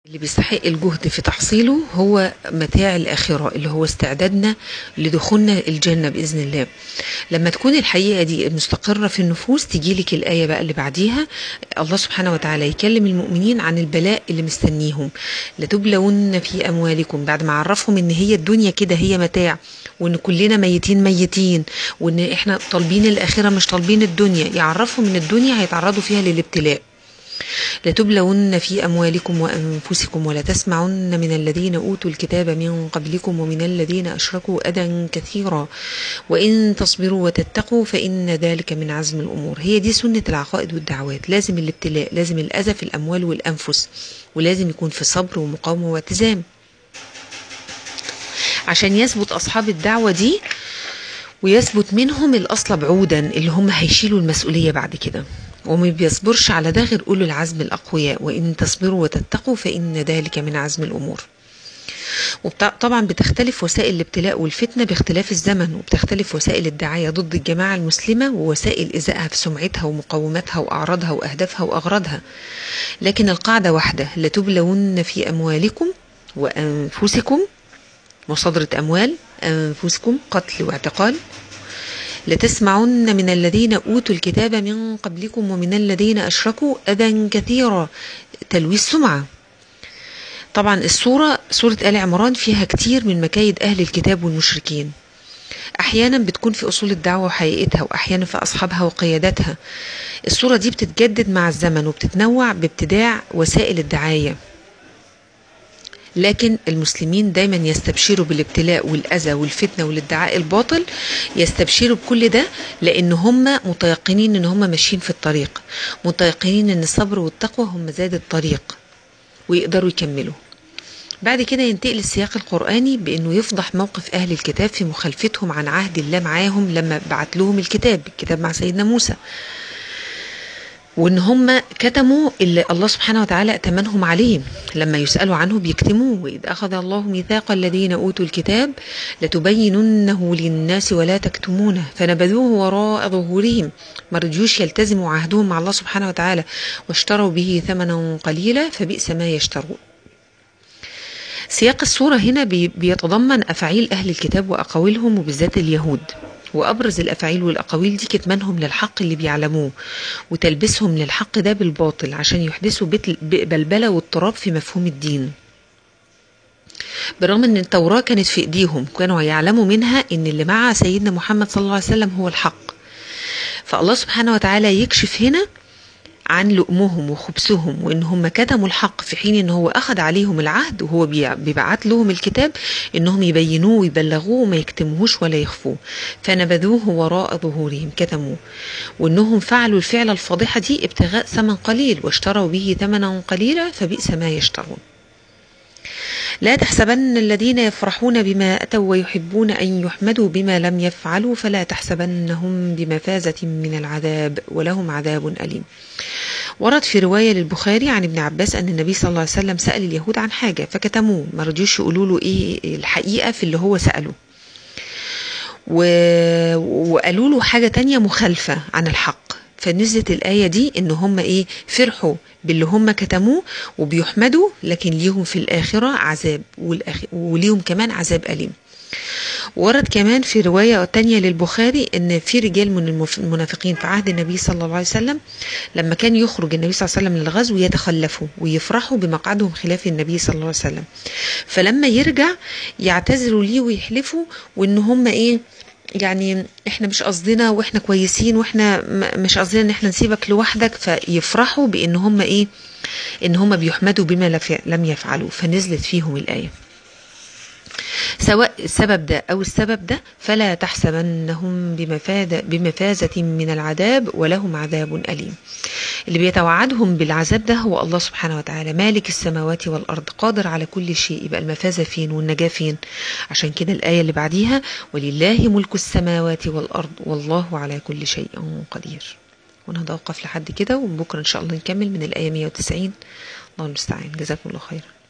اللي بيستحق الجهد في تحصيله هو متاع الآخرة، اللي هو استعدادنا لدخولنا الجنة بإذن الله. لما تكون الحقيقة دي مستقرة في النفوس تجيلك الآية بقى اللي بعديها، الله سبحانه وتعالى يكلم المؤمنين عن البلاء اللي مستنيهم. لتبلون في أموالكم، بعد ما عرفهم ان هي الدنيا كده هي متاع، وان كلنا ميتين وان احنا طالبين الآخرة مش طالبين الدنيا، يعرفهم ان الدنيا هيتعرضوا فيها للابتلاء. لتبلون في أموالكم وأنفسكم ولتسمعن من الذين أوتوا الكتاب من قبلكم ومن الذين أشركوا أذى كثيرا وإن تصبروا وتتقوا فإن ذلك من عزم الأمور. هي دي سنة العقائد والدعوات، لازم الابتلاء، لازم الأذى في الأموال والأنفس، ولازم يكون في صبر ومقاومة والتزام عشان يثبت أصحاب الدعوة دي ويثبت منهم الأصل بعودا اللي هم هيشيلوا المسؤولية بعد كده. وما بيصبرش على ده غير أولو العزم الأقوياء، وإن تصبروا وتتقوا فإن ذلك من عزم الأمور. وطبعا بتختلف وسائل الابتلاء والفتنة باختلاف الزمن، وبتختلف وسائل الدعاية ضد الجماعة المسلمة ووسائل إزائها في سمعتها ومقوماتها وأعراضها وأهدافها وأغراضها. لكن القاعدة واحدة: لتبلون في أموالكم وأنفسكم، مصادرة أموال، أنفسكم قتل واعتقال. لتسمعن من الذين أوتوا الكتاب من قبلكم ومن الذين أشركوا أذى كثيرا، تلويث سمعة. طبعا سورة آل عمران فيها كتير من مكايد أهل الكتاب والمشركين، أحيانا بتكون في أصول الدعوة وحقيقتها، وأحيانا في أصحابها وقياداتها. السورة دي بتتجدد مع الزمن وبتتنوع بابتداع وسائل الدعاية، لكن المسلمين دايما يستبشروا بالابتلاء والأذى والفتنة والادعاء الباطل، يستبشروا بكل ده لأن هم متيقنين ان هم ماشيين في الطريق، متيقنين ان الصبر والتقوى هم زاد الطريق ويقدروا يكملوا. بعد كده ينتقل السياق القرآني بأنه يفضح موقف أهل الكتاب في مخالفتهم عن عهد الله معاهم لما بعت لهم الكتاب مع سيدنا موسى، وان هم كتموا اللي الله سبحانه وتعالى ائتمنهم عليه، لما يسألوا عنه بيكتموه. وإذ أخذ الله ميثاق الذين أوتوا الكتاب لتبيننه للناس ولا تكتمونه فنبذوه وراء ظهورهم، ما رضيوش يلتزموا عهدهم مع الله سبحانه وتعالى واشتروا به ثمنا قليلا فبئس ما يشترون. سياق السورة هنا بيتضمن أفعيل أهل الكتاب وأقاويلهم وبالذات اليهود، وأبرز الأفعيل والأقاويل دي كتمانهم للحق اللي بيعلموه وتلبسهم للحق ده بالباطل عشان يحدثوا بلبلة واضطراب في مفهوم الدين، برغم ان التوراة كانت في ايديهم، كانوا يعلموا منها ان اللي مع سيدنا محمد صلى الله عليه وسلم هو الحق. فالله سبحانه وتعالى يكشف هنا عن لؤمهم وخبثهم وان هم كتموا الحق، في حين ان هو اخذ عليهم العهد وهو بيبعت لهم الكتاب انهم يبينوه ويبلغوه وما يكتموهوش ولا يخفوه، فنبذوه وراء ظهورهم، كتموه، وانهم فعلوا الفعل الفاضحة دي ابتغاء ثمن قليل واشتروا به ثمنا قليلا فبئس ما يشترون. لا تحسبن الذين يفرحون بما أتوا ويحبون أن يحمدوا بما لم يفعلوا فلا تحسبنهم بمفازة من العذاب ولهم عذاب أليم. ورد في رواية للبخاري عن ابن عباس أن النبي صلى الله عليه وسلم سأل اليهود عن حاجة فكتموه، ما رضيوش يقولوا له إيه الحقيقة في اللي هو سأله، وقالوا له حاجة تانية مخالفة عن الحق، فنزلت الآية دي إن هم فرحوا باللي هم كتموه وبيحمدوا، لكن ليهم في الآخرة عذاب وليهم كمان عذاب أليم. ورد كمان في رواية تانية للبخاري ان في رجال من المنافقين في عهد النبي صلى الله عليه وسلم لما كان يخرج النبي صلى الله عليه وسلم للغزو يتخلفوا ويفرحوا بمقعدهم خلاف النبي صلى الله عليه وسلم، فلما يرجع يعتذروا ليه ويحلفوا وان هم يعني احنا مش قصدنا واحنا كويسين واحنا مش قصدنا ان احنا نسيبك لوحدك، فيفرحوا بان هم ان هم بيحمدوا بما لم يفعلوا، فنزلت فيهم الآية. سواء السبب ده أو السبب ده فلا تحسبنهم بمفازة من العذاب ولهم عذاب أليم. اللي بيتوعدهم بالعذاب ده هو الله سبحانه وتعالى مالك السماوات والأرض قادر على كل شيء. يبقى المفازة فين والنجاة فين؟ عشان كده الآية اللي بعديها ولله ملك السماوات والأرض والله على كل شيء قدير. وانا هتوقف لحد كده، وبكرة إن شاء الله نكمل من الآية 190. الله المستعان. جزاكم الله خيرا.